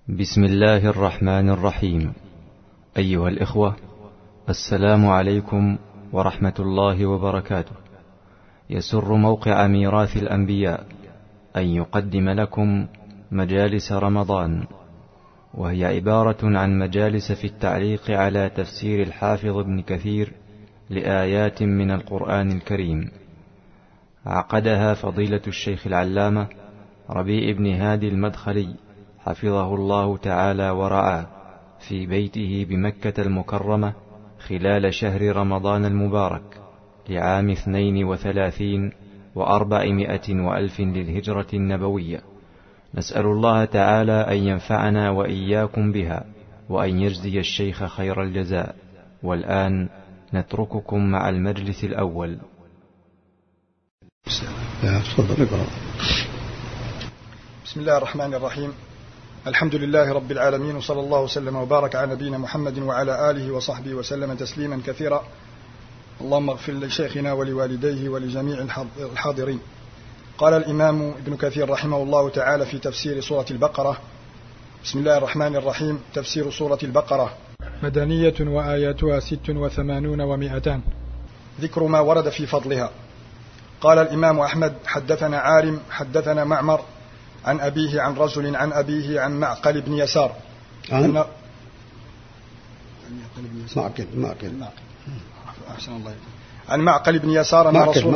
بسم الله الرحمن الرحيم. أيها الإخوة، السلام عليكم ورحمة الله وبركاته. يسر موقع ميراث الأنبياء أن يقدم لكم مجالس رمضان، وهي عبارة عن مجالس في التعليق على تفسير الحافظ ابن كثير لآيات من القرآن الكريم. عقدها فضيلة الشيخ العلامة ربيع بن هادي المدخلي حفظه الله تعالى ورعاه في بيته بمكة المكرمة خلال شهر رمضان المبارك لعام 32 و400 وألف للهجرة النبوية. نسأل الله تعالى أن ينفعنا وإياكم بها وأن يجزي الشيخ خير الجزاء. والآن نترككم مع المجلس الأول. بسم الله الرحمن الرحيم. الحمد لله رب العالمين، وصلى الله وسلم وبارك على نبينا محمد وعلى آله وصحبه وسلم تسليما كثيرا. اللهم اغفر لشيخنا ولوالديه ولجميع الحاضرين. قال الإمام ابن كثير رحمه الله تعالى في تفسير سورة البقرة: بسم الله الرحمن الرحيم. تفسير سورة البقرة مدنية وآياتها 86 و200. ذكر ما ورد في فضلها. قال الإمام أحمد: حدثنا عارم حدثنا معمر عن أبيه عن رجل عن أبيه عن معقل بن يسار عن معقل بن يسار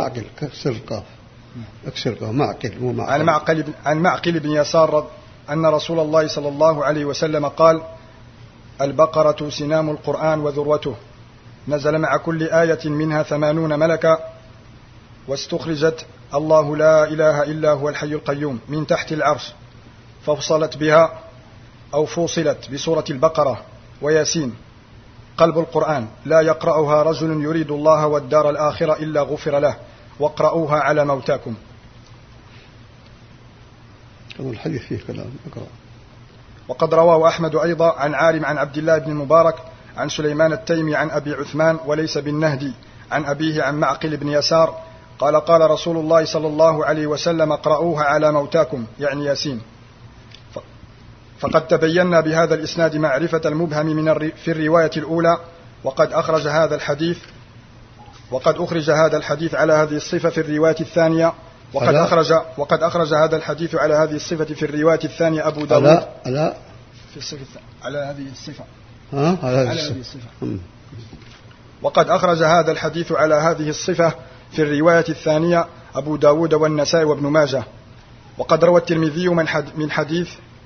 عن معقل بن يسار أن رسول الله صلى الله عليه وسلم قال: البقرة سنام القرآن وذروته، نزل مع كل آية منها 80 ملكا، واستخرجت الله لا إله إلا هو الحي القيوم من تحت العرش، ففصلت بها أو فصلت بسورة البقرة وياسين قلب القرآن، لا يقرأها رجل يريد الله والدار الآخرة إلا غفر له، واقرأوها على موتاكم. الحديث فيه كلام. وقد رواه أحمد أيضا عن عارم عن عبد الله بن المبارك عن سليمان التيمي عن أبي عثمان وليس بالنهدي عن أبيه عن معقل بن يسار قال: قال رسول الله صلى الله عليه وسلم: اقرأوها على موتاكم، يعني ياسين. فقد تبينا بهذا الإسناد معرفة المبهم في الرواية الأولى، وقد أخرج هذا الحديث على هذه الصفة في الرواية الثانية، وقد أخرج هذا الحديث على هذه الصفة في الرواية الثانية أبو داود على هذه الصفة. وقد أخرج هذا الحديث على هذه الصفة في الرواية الثانية أبو داود والنسائي وابن ماجه. وقد روى الترمذي من حديث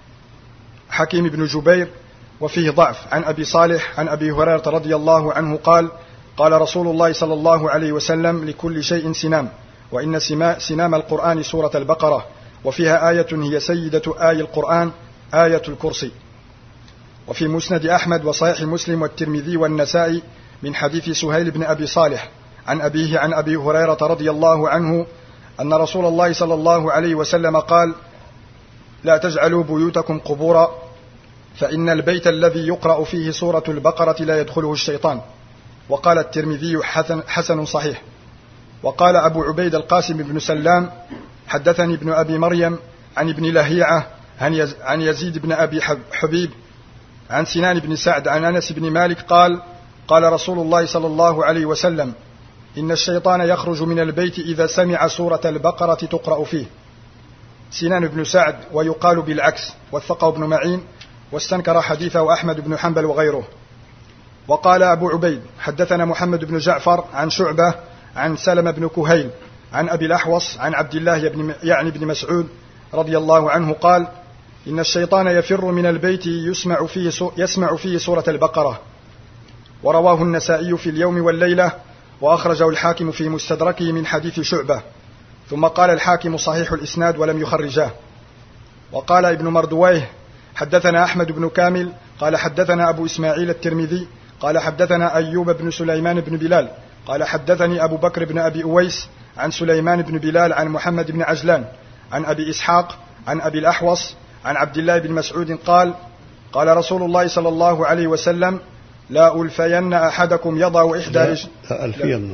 حكيم بن جبير وفيه ضعف عن أبي صالح عن أبي هريرة رضي الله عنه قال: قال رسول الله صلى الله عليه وسلم: لكل شيء سنام، وإن سنام القرآن سورة البقرة، وفيها آية هي سيدة آي القرآن، آية الكرسي. وفي مسند أحمد وصحيح مسلم والترمذي والنسائي من حديث سهيل بن أبي صالح عن أبيه عن أبي هريرة رضي الله عنه أن رسول الله صلى الله عليه وسلم قال: لا تجعلوا بيوتكم قبورا، فإن البيت الذي يقرأ فيه سورة البقرة لا يدخله الشيطان. وقال الترمذي: حسن صحيح. وقال أبو عبيد القاسم بن سلام: حدثني ابن أبي مريم عن ابن لهيعة عن يزيد بن أبي حبيب عن سنان بن سعد عن أنس بن مالك قال: قال رسول الله صلى الله عليه وسلم: إن الشيطان يخرج من البيت إذا سمع سورة البقرة تقرأ فيه. سنان بن سعد ويقال بالعكس، وثقه ابن معين، واستنكر حديثه أحمد بن حنبل وغيره. وقال أبو عبيد: حدثنا محمد بن جعفر عن شعبة عن سلمة بن كهيل عن أبي الأحوص عن عبد الله بن مسعود رضي الله عنه قال: إن الشيطان يفر من البيت يسمع فيه سورة البقرة. ورواه النسائي في اليوم والليلة، وأخرجه الحاكم في مستدركه من حديث شعبة. ثم قال الحاكم: صحيح الإسناد ولم يخرجاه. وقال ابن مردويه: حدثنا أحمد بن كامل قال حدثنا أبو إسماعيل الترمذي قال حدثنا أيوب بن سليمان بن بلال قال حدثني أبو بكر بن أبي أويس عن سليمان بن بلال عن محمد بن عجلان عن أبي إسحاق عن أبي الأحوص عن عبد الله بن مسعود قال: قال رسول الله صلى الله عليه وسلم: لا ألفين أحدكم يضع إحدى رجل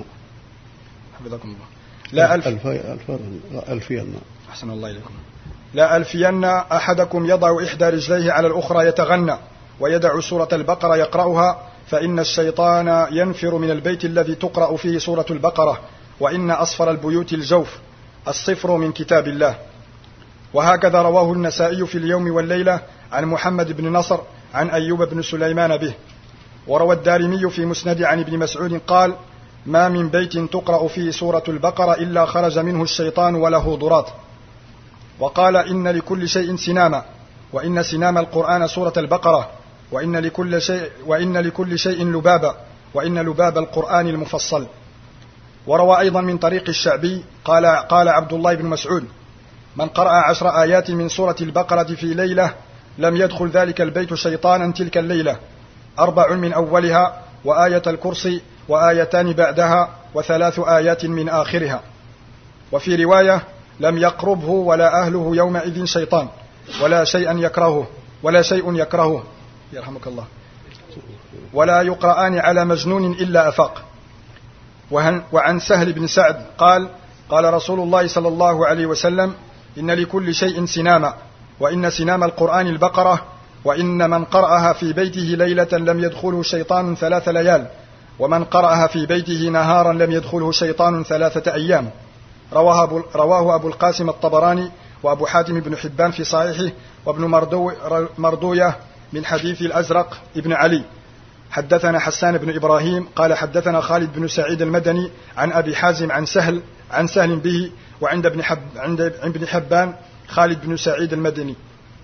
لا ألفين. أحسن الله إليكم. لألفين أحدكم يضع إحدى رجليه على الأخرى يتغنى ويدع سورة البقرة يقرأها، فإن الشيطان ينفر من البيت الذي تقرأ فيه سورة البقرة، وإن أصفر البيوت الجوف، الصفر من كتاب الله. وهكذا رواه النسائي في اليوم والليلة عن محمد بن نصر عن أيوب بن سليمان به. وروى الدارمي في مسند عن ابن مسعود قال: ما من بيت تقرأ فيه سورة البقرة إلا خرج منه الشيطان وله ضراط. وقال: إن لكل شيء سناما، وإن سنام القرآن سورة البقرة، وإن لكل شيء لبابا، وإن لباب القرآن المفصل. وروى أيضا من طريق الشعبي قال عبد الله بن مسعود: من قرأ 10 آيات من سورة البقرة في ليلة لم يدخل ذلك البيت شيطانا تلك الليلة، 4 من أولها، وآية الكرسي، وآيتان بعدها، و3 آيات من آخرها. وفي رواية: لم يقربه ولا أهله يومئذ شيطان ولا شيء يكرهه يرحمك الله، ولا يقرآن على مجنون إلا أفاق. وعن سهل بن سعد قال: قال رسول الله صلى الله عليه وسلم: إن لكل شيء سناما، وإن سنام القرآن البقرة، وإن من قرأها في بيته ليلة لم يدخله شيطان 3 ليال، ومن قرأها في بيته نهارا لم يدخله شيطان 3 أيام. رواه أبو القاسم الطبراني وأبو حاتم بن حبان في صحيحه، وابن مردوية من حديث الأزرق ابن علي. حدثنا حسان بن إبراهيم قال حدثنا خالد بن سعيد المدني عن أبي حازم عن سهل به، وعند ابن حبان خالد بن سعيد المدني.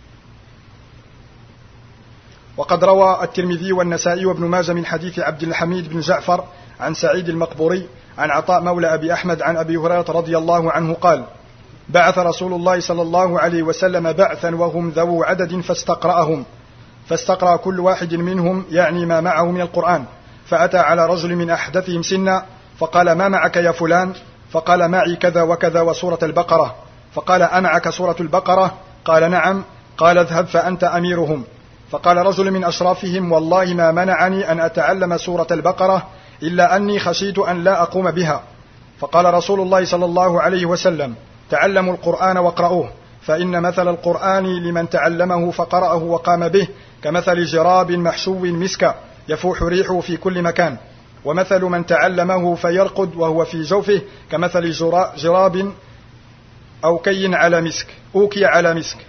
وقد روى الترمذي والنسائي وابن ماجه من حديث عبد الحميد بن جعفر عن سعيد المقبوري عن عطاء مولى أبي أحمد عن أبي هريرة رضي الله عنه قال: بعث رسول الله صلى الله عليه وسلم بعثا وهم ذو عدد فاستقرأ كل واحد منهم يعني ما معه من القرآن، فأتى على رجل من أحدثهم سنا فقال: ما معك يا فلان؟ فقال: معي كذا وكذا وسورة البقرة. فقال: أمعك سورة البقرة؟ قال: نعم. قال: اذهب فأنت أميرهم. فقال رجل من أشرافهم: والله ما منعني أن أتعلم سورة البقرة إلا أني خشيت أن لا أقوم بها. فقال رسول الله صلى الله عليه وسلم: تعلموا القرآن واقرأوه، فإن مثل القرآن لمن تعلمه فقرأه وقام به كمثل جراب محشو مسكا يفوح ريحه في كل مكان، ومثل من تعلمه فيرقد وهو في جوفه كمثل جراب أو كي على مسك أوكي على مسك.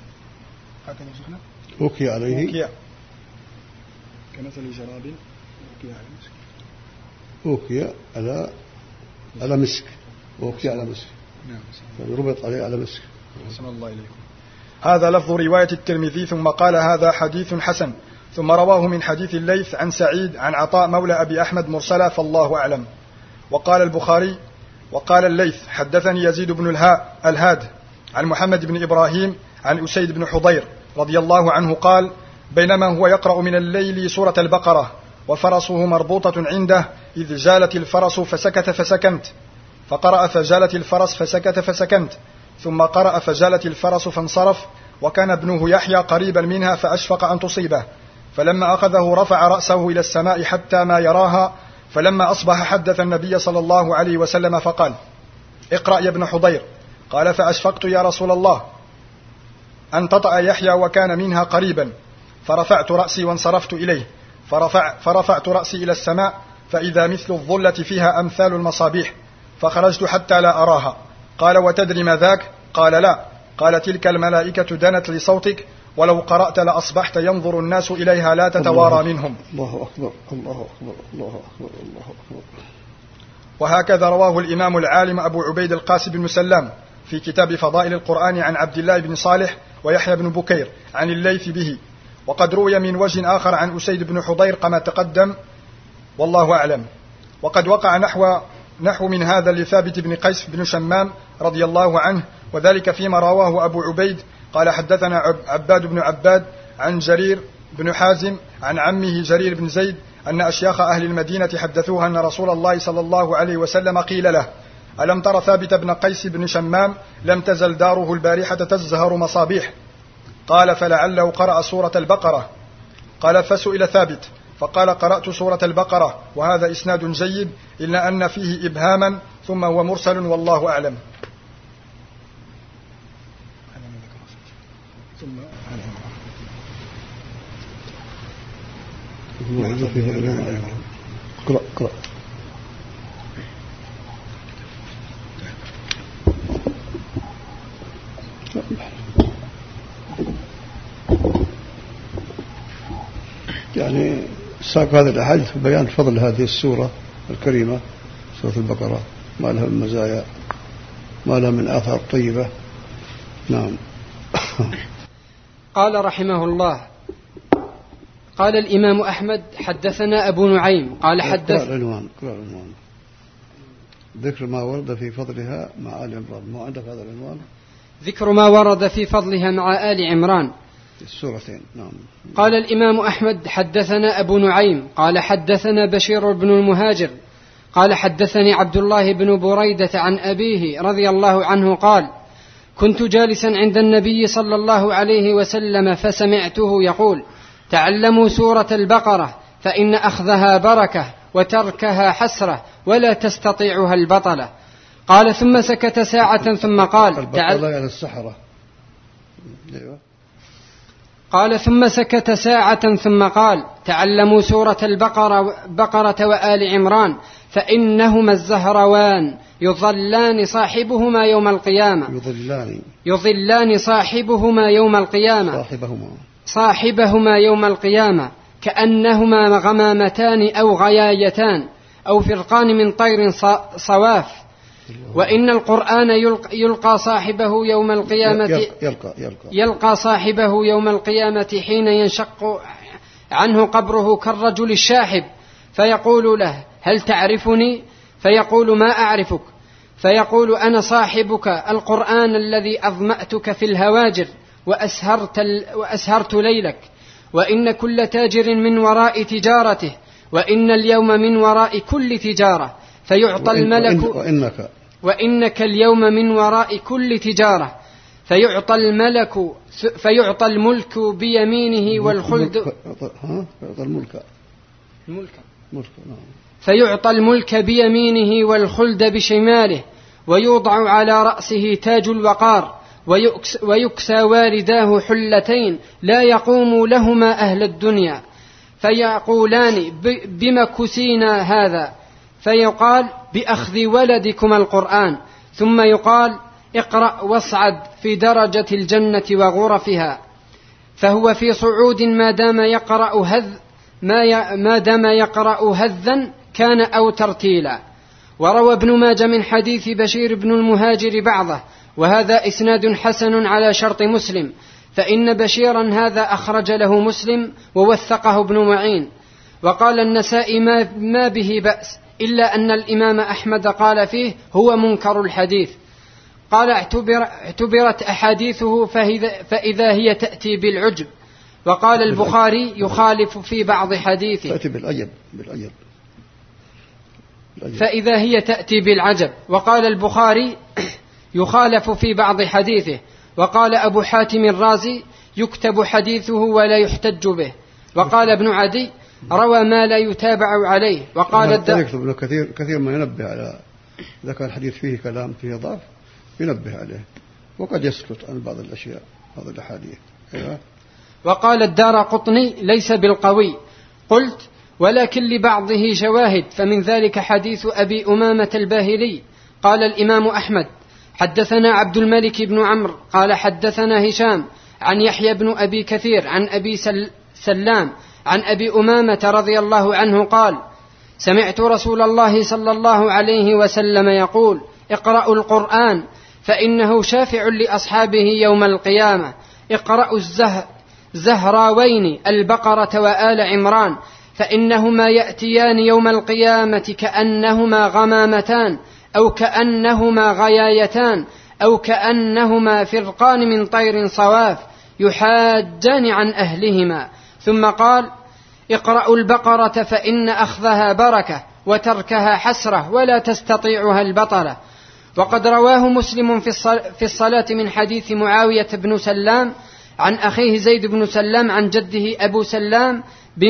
أوكي عليه كمثل جراب أوكي على مسك. أوكي على مسك. أوكي على مسك. نعم. ربط عليه على مسك. حسن الله إليكم. هذا لفظ رواية الترمذي. ثم قال: هذا حديث حسن. ثم رواه من حديث الليث عن سعيد عن عطاء مولى أبي أحمد مرسلا، فالله أعلم. وقال البخاري: وقال الليث حدثني يزيد بن الهاد عن محمد بن إبراهيم عن أسيد بن حضير رضي الله عنه قال: بينما هو يقرأ من الليل سورة البقرة وفرسه مربوطة عنده إذ جالت الفرس فسكت فسكنت، فقرأ فجالت الفرس فسكت فسكنت، ثم قرأ فجالت الفرس فانصرف، وكان ابنه يحيى قريبا منها فأشفق أن تصيبه، فلما أخذه رفع رأسه إلى السماء حتى ما يراها، فلما أصبح حدث النبي صلى الله عليه وسلم فقال: اقرأ يا ابن حضير. قال: فأشفقت يا رسول الله أن تطأ يحيى وكان منها قريبا، فرفعت رأسي وانصرفت إليه، فرفعت رأسي إلى السماء فإذا مثل الظلة فيها أمثال المصابيح، فخرجت حتى لا أراها. قال: وتدري ما ذاك؟ قال: لا. قال: تلك الملائكة دنت لصوتك، ولو قرأت لأصبحت ينظر الناس إليها لا تتوارى منهم. الله أكبر الله أكبر الله أكبر الله أكبر. وهكذا رواه الإمام العالم أبو عبيد القاسم بن سلام في كتاب فضائل القرآن عن عبد الله بن صالح ويحيى بن بكير عن الليث به. وقد روي من وجه آخر عن أسيد بن حضير كما تقدم، والله أعلم. وقد وقع نحو من هذا لثابت بن قيس بن شمام رضي الله عنه، وذلك فيما رواه أبو عبيد قال: حدثنا عباد بن عباد عن جرير بن حازم عن عمه جرير بن زيد أن أشياخ أهل المدينة حدثوها أن رسول الله صلى الله عليه وسلم قيل له: ألم تر ثابت بن قيس بن شمام لم تزل داره البارحة تزهر مصابيح؟ قال: فلعله قرأ سورة البقرة. قال: فسئل ثابت فقال: قرأت سورة البقرة، وهذا إسناد جيد إلا أن فيه إبهاما ثم هو مرسل، والله أعلم. اقرأ. يعني ساق هذه الأحاديث في بيان فضل هذه السورة الكريمة، سورة البقرة، ما لها من مزايا، ما لها من آثار طيبة. نعم. قال رحمه الله: قال الإمام أحمد: حدثنا أبو نعيم قال قرأ العنوان. ذكر ما ورد في فضلها مع آل عمران. ما عندك هذا العنوان؟ ذكر ما ورد في فضلها مع آل عمران، السورتين. نعم. قال الإمام أحمد: حدثنا أبو نعيم قال حدثنا بشير بن المهاجر قال حدثني عبد الله بن بريدة عن أبيه رضي الله عنه قال: كنت جالسا عند النبي صلى الله عليه وسلم فسمعته يقول: تعلموا سورة البقرة فإن أخذها بركة وتركها حسرة ولا تستطيعها البطلة. قال ثم سكت ساعة ثم قال: البطلة يعني السحرة. قال ثم سكت ساعة ثم قال: تعلموا سورة البقرة وآل عمران فإنهما الزهروان يظلان صاحبهما يوم القيامة. يظلان صاحبهما يوم القيامة كأنهما غمامتان أو غيايتان أو فرقان من طير صواف. وإن القرآن يلقى صاحبه يوم القيامة يلقى صاحبه يوم القيامة حين ينشق عنه قبره كالرجل الشاحب، فيقول له: هل تعرفني؟ فيقول: ما أعرفك. فيقول: أنا صاحبك القرآن الذي أظمأتك في الهواجر وأسهرت ليلك. وإن كل تاجر من وراء تجارته، وإن اليوم من وراء كل تجارة فيعطى الملك وإنك اليوم من وراء كل تجارة فيعطى الملك بيمينه والخلد فيعطى الملك بيمينه والخلد بشماله، ويوضع على رأسه تاج الوقار، ويكسى والداه حلتين لا يقوم لهما أهل الدنيا، فيقولان: بما كسينا هذا؟ فيقال: بأخذ ولدكم القرآن. ثم يقال: اقرأ واصعد في درجة الجنة وغرفها. فهو في صعود ما دام يقرأ هذا كان أو ترتيلا. وروى ابن ماجه من حديث بشير بن المهاجر بعضه، وهذا إسناد حسن على شرط مسلم، فإن بشيرا هذا أخرج له مسلم ووثقه ابن معين. وقال النسائي: ما به بأس، إلا أن الإمام أحمد قال فيه: هو منكر الحديث. قال: اعتبرت أحاديثه فإذا هي تأتي بالعجب. وقال البخاري: يخالف في بعض حديثه. تأتي بالعجب. فإذا هي تأتي بالعجب. وقال البخاري: يخالف في بعض حديثه. وقال أبو حاتم الرازي: يكتب حديثه ولا يحتج به. وقال ابن عدي: روى ما لا يتابع عليه. وقال ابن كثير ما ينبه على إذا كان الحديث فيه كلام فيه ضعف ينبه عليه، وقد يسكت عن بعض الأشياء، بعض الأحاديث. وقال الدارقطني: ليس بالقوي. قلت: ولكن لبعضه شواهد، فمن ذلك حديث أبي أمامة الباهلي. قال الإمام أحمد: حدثنا عبد الملك بن عمرو قال حدثنا هشام عن يحيى بن أبي كثير عن أبي سلام عن أبي أمامة رضي الله عنه قال: سمعت رسول الله صلى الله عليه وسلم يقول: اقرأوا القرآن فإنه شافع لأصحابه يوم القيامة. اقرأوا الزهراوين البقرة وآل عمران فإنهما يأتيان يوم القيامة كأنهما غمامتان أو كأنهما غيايتان أو كأنهما فرقان من طير صواف يحاجان عن أهلهما. ثم قال: اقرأوا البقرة فإن أخذها بركة وتركها حسرة ولا تستطيعها البطلة. وقد رواه مسلم في الصلاة من حديث معاوية بن سلام عن أخيه زيد بن سلام عن جده أبو سلام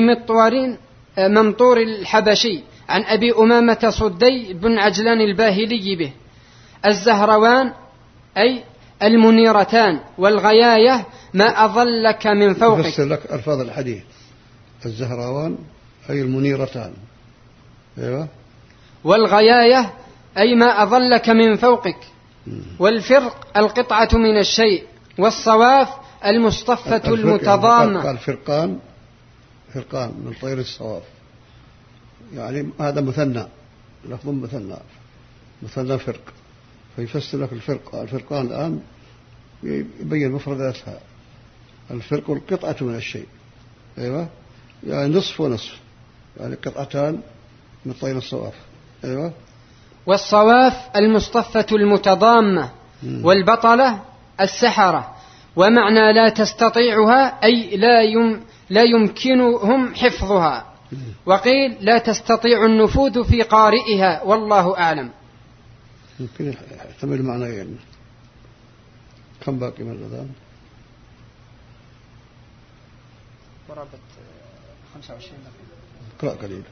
بمنطور الحبشي عن أبي أمامة صدي بن عجلان الباهلي به: الزهروان أي المنيرتان، والغياية ما أظلك من فوقك. يفسر لك ألفاظ الحديث: الزهروان أي المنيرتان. أيوة. والغياية أي ما أظلك من فوقك. والفرق القطعة من الشيء. والصواف المصطفة المتضامة. قال فرقان من طير الصواف، يعني هذا مثنى، لفظ مثنى فرق، فيفسر لك الفرقان الآن يبين مفرداتها. الفرق القطعة من الشيء. أيوة، يعني نصف ونصف، يعني قطعتان من طير الصواف. أيوة. والصواف المصطفة المتضامة. والبطلة السحرة. ومعنى لا تستطيعها أي لا يمكنهم حفظها. وقيل لا تستطيع النفوذ في قارئها، والله أعلم. يمكن يحتمل معنيين. كم باقي من الأذان؟ قرابة 25 دقيقة. قرأ قليل.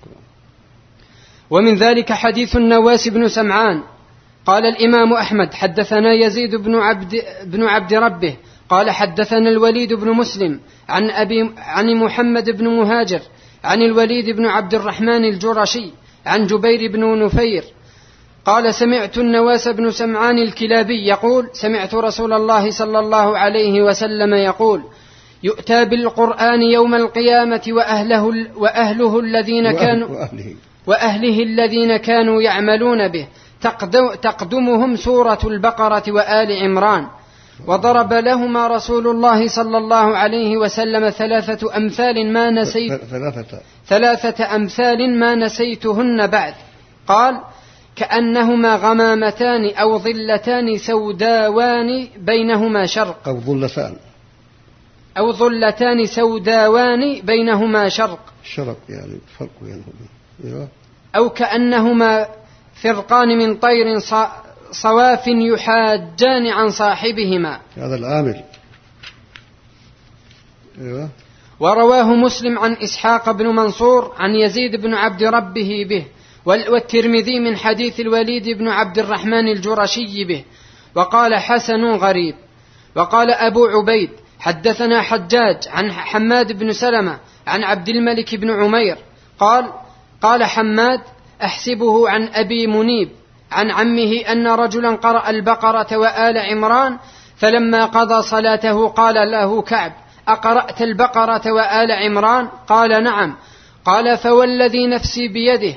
ومن ذلك حديث النواس بن سمعان. قال الإمام أحمد حدثنا يزيد بن عبد ربه قال حدثنا الوليد بن مسلم عن محمد بن مهاجر عن الوليد بن عبد الرحمن الجرشي عن جبير بن نفير قال سمعت النواس بن سمعان الكلابي يقول سمعت رسول الله صلى الله عليه وسلم يقول يؤتى بالقرآن يوم القيامة وأهله الذين كانوا يعملون به تقدمهم سورة البقرة وآل عمران. وضرب لهما رسول الله صلى الله عليه وسلم ثلاثة أمثال ما نسيتهن بعد. قال كأنهما غمامتان أو ظلتان سوداوان بينهما شرق أو ظلتان سوداوان بينهما شرق يعني فرق بينهما. أو كأنهما فرقان من طير صواف يحاجان عن صاحبهما. هذا العامل. أيوة. ورواه مسلم عن إسحاق بن منصور عن يزيد بن عبد ربه به والترمذي من حديث الوليد بن عبد الرحمن الجرشي به وقال حسن غريب. وقال أبو عبيد حدثنا حجاج عن حماد بن سلمة عن عبد الملك بن عمير قال حماد أحسبه عن أبي منيب عن عمه أن رجلا قرأ البقرة وآل عمران فلما قضى صلاته قال له كعب أقرأت البقرة وآل عمران؟ قال نعم. قال فوالذي نفسي بيده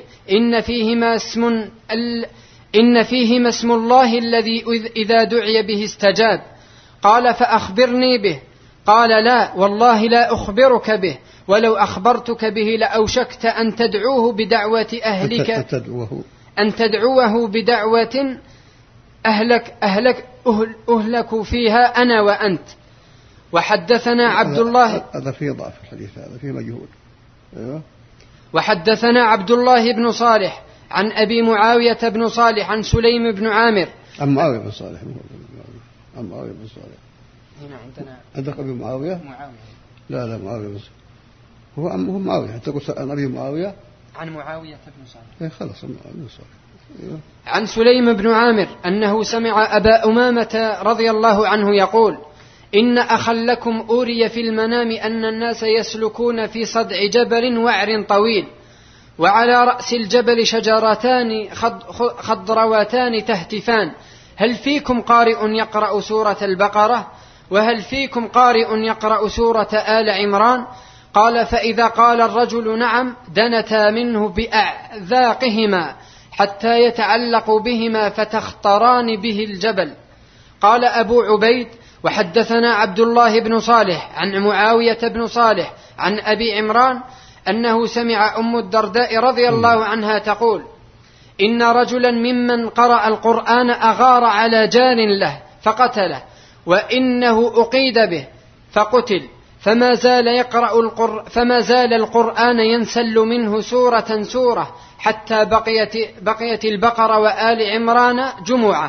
إن فيهما اسم الله الذي إذا دعي به استجاب. قال فأخبرني به. قال لا والله لا أخبرك به ولو أخبرتك به لأوشكت أن تدعوه بدعوة أهلك أن تدعوه بدعوة أهلك فيها أنا وأنت. وحدثنا عبد الله هذا فيه ضعف الحديث، هذا فيه مجهول. أيوة. وحدثنا عبد الله بن صالح عن أبي معاوية بن صالح عن سليم بن عامر عن معاوية بن صالح هنا عندنا عندك أبي معاوية؟ لا معاوية بن صالح هو معاوية. تقول عن أبي معاوية عن معاوية بن صالح خلاص بن صالح. أيوة. عن سليم بن عامر أنه سمع أبا أمامة رضي الله عنه يقول إن أخا لكم أوري في المنام أن الناس يسلكون في صدع جبل وعر طويل وعلى رأس الجبل شجرتان خضرواتان تهتفان هل فيكم قارئ يقرأ سورة البقرة وهل فيكم قارئ يقرأ سورة آل عمران؟ قال فإذا قال الرجل نعم دنتا منه بأعذاقهما حتى يتعلق بهما فتختران به الجبل. قال أبو عبيد وحدثنا عبد الله بن صالح عن معاوية بن صالح عن أبي عمران أنه سمع أم الدرداء رضي الله عنها تقول إن رجلا ممن قرأ القرآن أغار على جار له فقتله وإنه أقيد به فقتل فما زال القرآن ينسل منه سورة حتى بقيت البقرة وآل عمران جمعة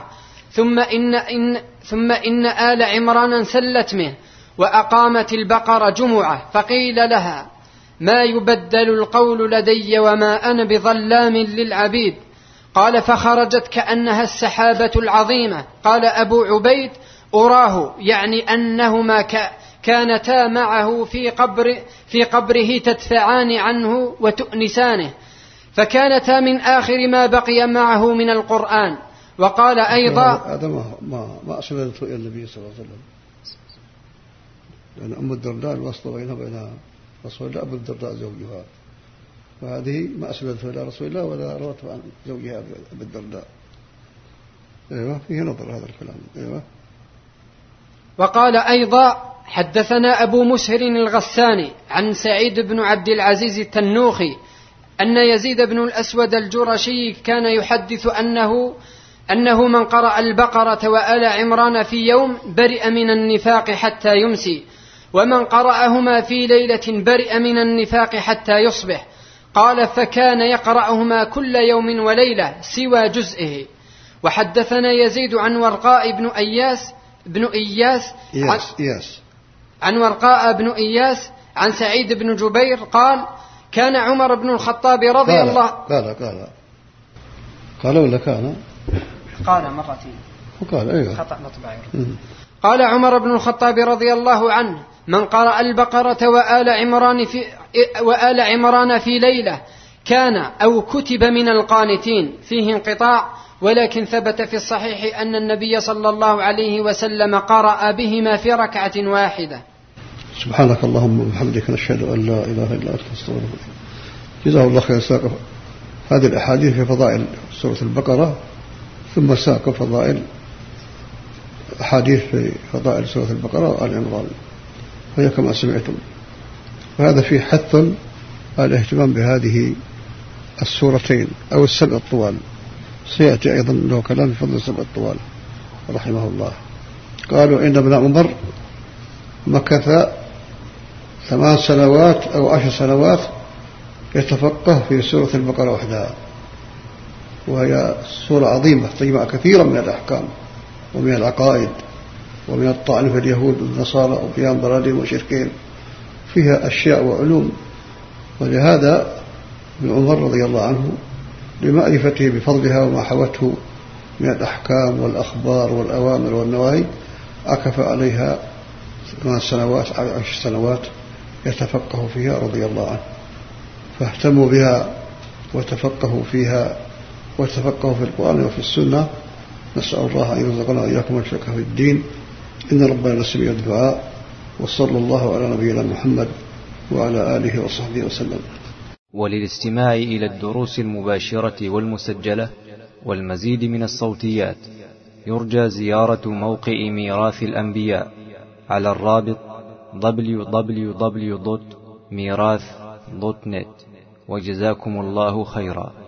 ثم إن آل عمران انسلت منه وأقامت البقرة جمعة فقيل لها ما يبدل القول لدي وما أنا بظلام للعبيد. قال فخرجت كأنها السحابة العظيمة. قال أبو عبيد أراه يعني أنهما كانتا معه في قبره تدفعان عنه وتؤنسانه، فكانتا من آخر ما بقي معه من القرآن. وقال أيضا هذا ما أسندته إلى النبي صلى الله عليه وسلم، لأن أم الدرداء الواسطة بينها وبين رسول الله أبو الدرداء زوجها، فهذه ما أسندته إلى رسول الله ولا روته عن زوجها أبو الدرداء. أيوة، فيه نظر هذا الكلام. أيوة. وقال أيضا حدثنا أبو مسهر الغساني عن سعيد بن عبد العزيز التنوخي أن يزيد بن الأسود الجرشي كان يحدث أنه من قرأ البقرة وآل عمران في يوم برئ من النفاق حتى يمسي، ومن قرأهما في ليلة برئ من النفاق حتى يصبح. قال فكان يقرأهما كل يوم وليلة سوى جزئه. وحدثنا يزيد عن ورقاء بن إياس عن ورقاء بن إياس عن سعيد بن جبير قال كان عمر بن الخطاب رضي الله قال ولا كان مرتين وقال أيوة. خطأ مطبعي. قال عمر بن الخطاب رضي الله عنه من قرأ البقرة وآل عمران في ليلة كان أو كتب من القانتين. فيه انقطاع، ولكن ثبت في الصحيح أن النبي صلى الله عليه وسلم قرأ بهما في ركعة واحدة. سبحانك اللهم وبحمدك نشهد أن لا إله إلا أنت نستغفرك. جزاه الله خير. ساق هذه الأحاديث في فضائل سورة البقرة، ثم ساق فضائل أحاديث في فضائل سورة البقرة وآل عمران، وهي كما سمعتم. وهذا فيه حث على الاهتمام بهذه السورتين أو السبع الطوال. سيأتي أيضا له كلام في فضل السبع الطوال رحمه الله. قالوا إن ابن عمر مكث 8 سنوات أو 10 سنوات يتفقه في سورة البقرة وحدها، وهي سورة عظيمة تجمع كثيرا من الأحكام ومن العقائد ومن الطعن في اليهود والنصارى وقيام ضلالهم وشركهم، فيها أشياء وعلوم. ولهذا ابن عمر رضي الله عنه لمعرفته بفضلها وما حوته من الأحكام والأخبار والأوامر والنواهي عكف عليها 8 سنوات 10 سنوات يتفقه فيها رضي الله عنه. فاهتموا بها وتفقهوا فيها وتفقهوا في القرآن وفي السنة. نسأل الله أن يرزقنا وإياكم الفقه في الدين، إن ربنا سميع الدعاء. وصلى الله على نبينا محمد وعلى آله وصحبه وسلم. وللاستماع إلى الدروس المباشرة والمسجلة والمزيد من الصوتيات يرجى زيارة موقع ميراث الأنبياء على الرابط www.mirath.net. وجزاكم الله خيرا.